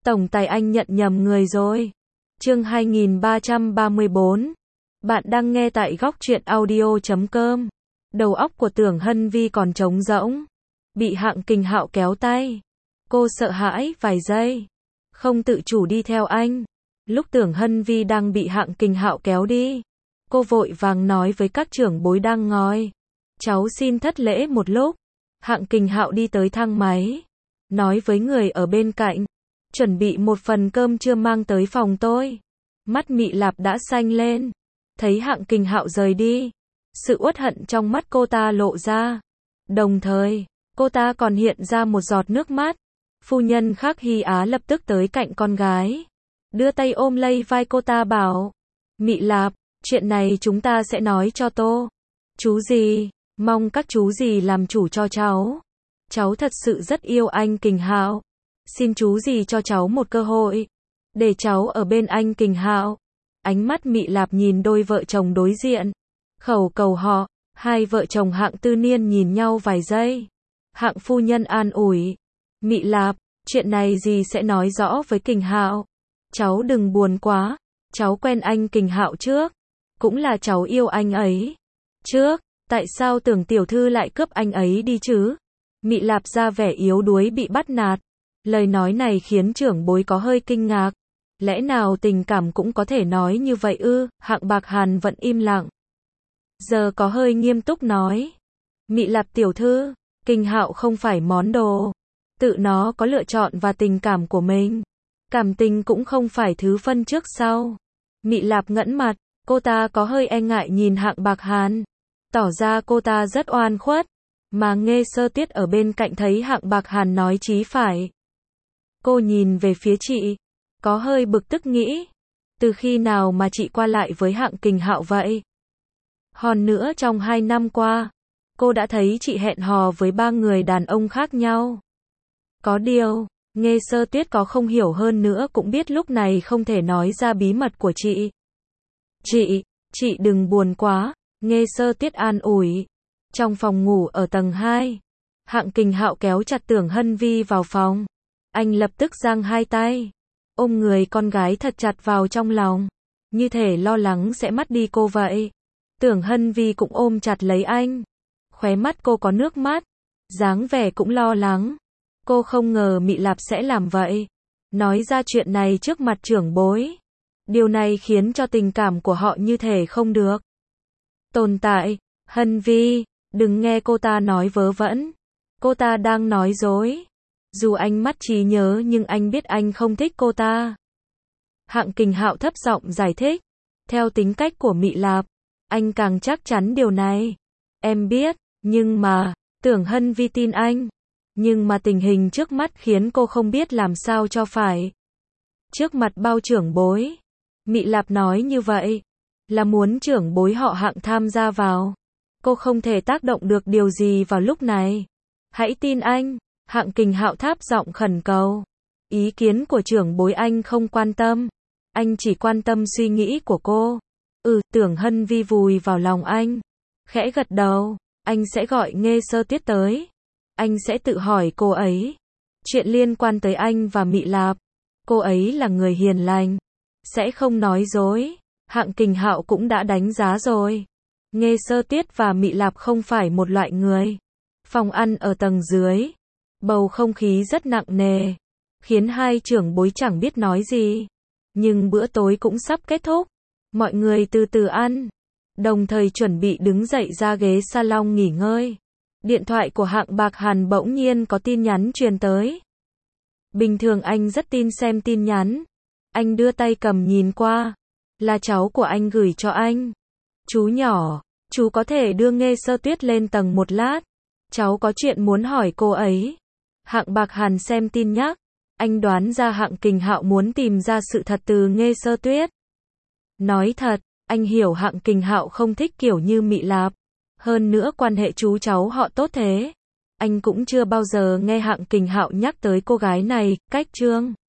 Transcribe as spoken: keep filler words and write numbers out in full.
Tổng tài anh nhận nhầm người rồi. Chương hai nghìn ba trăm ba mươi bốn. Bạn đang nghe tại góc truyện audio chấm com. Đầu óc của Tưởng Hân Vi còn trống rỗng. Bị Hạng Kình Hạo kéo tay. Cô sợ hãi vài giây. Không tự chủ đi theo anh. Lúc Tưởng Hân Vi đang bị Hạng Kình Hạo kéo đi, cô vội vàng nói với các trưởng bối đang ngồi. Cháu xin thất lễ một lúc. Hạng Kình Hạo đi tới thang máy. Nói với người ở bên cạnh. Chuẩn bị một phần cơm trưa mang tới phòng tôi. Mắt Mị Lạp đã xanh lên. Thấy Hạng Kình Hạo rời đi. Sự uất hận trong mắt cô ta lộ ra. Đồng thời, cô ta còn hiện ra một giọt nước mắt. Phu nhân Khắc Hy Á lập tức tới cạnh con gái. Đưa tay ôm lấy vai cô ta bảo. Mị Lạp, chuyện này chúng ta sẽ nói cho Tô chú gì. Mong các chú gì làm chủ cho cháu. Cháu thật sự rất yêu anh Kình Hạo. Xin chú gì cho cháu một cơ hội. Để cháu ở bên anh Kình Hạo. Ánh mắt Mị Lạp nhìn đôi vợ chồng đối diện. Khẩu cầu họ. Hai vợ chồng Hạng Tư Niên nhìn nhau vài giây. Hạng phu nhân an ủi. Mị Lạp, chuyện này gì sẽ nói rõ với Kình Hạo. Cháu đừng buồn quá. Cháu quen anh Kình Hạo trước. Cũng là cháu yêu anh ấy trước. Tại sao Tưởng tiểu thư lại cướp anh ấy đi chứ? Mị Lạp ra vẻ yếu đuối bị bắt nạt. Lời nói này khiến trưởng bối có hơi kinh ngạc. Lẽ nào tình cảm cũng có thể nói như vậy ư? Hạng Bạc Hàn vẫn im lặng. Giờ có hơi nghiêm túc nói. Mị Lạp tiểu thư, Kình Hạo không phải món đồ. Tự nó có lựa chọn và tình cảm của mình. Cảm tình cũng không phải thứ phân trước sau. Mị Lạp ngẩng mặt, cô ta có hơi e ngại nhìn Hạng Bạc Hàn. Tỏ ra cô ta rất oan khuất. Mà Nghê Sơ Tuyết ở bên cạnh thấy Hạng Bạc Hàn nói chí phải. Cô nhìn về phía chị. Có hơi bực tức nghĩ. Từ khi nào mà chị qua lại với Hạng Kình Hạo vậy? Hơn nữa trong hai năm qua, cô đã thấy chị hẹn hò với ba người đàn ông khác nhau. Có điều, Nghê Sơ Tuyết có không hiểu hơn nữa cũng biết lúc này không thể nói ra bí mật của chị. Chị, chị đừng buồn quá, Nghê Sơ Tuyết an ủi. Trong phòng ngủ ở tầng hai, Hạng Kình Hạo kéo chặt Tưởng Hân Vi vào phòng. Anh lập tức giang hai tay, ôm người con gái thật chặt vào trong lòng, như thể lo lắng sẽ mất đi cô vậy. Tưởng Hân Vi cũng ôm chặt lấy anh. Khóe mắt cô có nước mắt, dáng vẻ cũng lo lắng. Cô không ngờ Mị Lạp sẽ làm vậy. Nói ra chuyện này trước mặt trưởng bối. Điều này khiến cho tình cảm của họ như thể không được tồn tại. Hân Vi, đừng nghe cô ta nói vớ vẩn. Cô ta đang nói dối. Dù anh mất trí nhớ nhưng anh biết anh không thích cô ta. Hạng Kình Hạo thấp giọng giải thích. Theo tính cách của Mị Lạp, anh càng chắc chắn điều này. Em biết, nhưng mà, Tưởng Hân Vi tin anh. Nhưng mà tình hình trước mắt khiến cô không biết làm sao cho phải. Trước mặt bao trưởng bối, Mị Lạp nói như vậy, là muốn trưởng bối họ Hạng tham gia vào. Cô không thể tác động được điều gì vào lúc này. Hãy tin anh, Hạng Kình Hạo thấp giọng khẩn cầu. Ý kiến của trưởng bối anh không quan tâm. Anh chỉ quan tâm suy nghĩ của cô. Ừ, Tưởng Hân Vi vùi vào lòng anh. Khẽ gật đầu, anh sẽ gọi Nghê Sơ Tuyết tới. Anh sẽ tự hỏi cô ấy. Chuyện liên quan tới anh và Mị Lạp. Cô ấy là người hiền lành. Sẽ không nói dối. Hạng Kình Hạo cũng đã đánh giá rồi. Nghê Sơ Tuyết và Mị Lạp không phải một loại người. Phòng ăn ở tầng dưới. Bầu không khí rất nặng nề. Khiến hai trưởng bối chẳng biết nói gì. Nhưng bữa tối cũng sắp kết thúc. Mọi người từ từ ăn. Đồng thời chuẩn bị đứng dậy ra ghế salon nghỉ ngơi. Điện thoại của Hạng Bạc Hàn bỗng nhiên có tin nhắn truyền tới. Bình thường anh rất tin xem tin nhắn. Anh đưa tay cầm nhìn qua. Là cháu của anh gửi cho anh. Chú nhỏ, chú có thể đưa Nghê Sơ Tuyết lên tầng một lát. Cháu có chuyện muốn hỏi cô ấy. Hạng Bạc Hàn xem tin nhắc. Anh đoán ra Hạng Kình Hạo muốn tìm ra sự thật từ Nghê Sơ Tuyết. Nói thật, anh hiểu Hạng Kình Hạo không thích kiểu như Mị Lạp. Hơn nữa quan hệ chú cháu họ tốt thế. Anh cũng chưa bao giờ nghe Hạng Kình Hạo nhắc tới cô gái này, cách Trương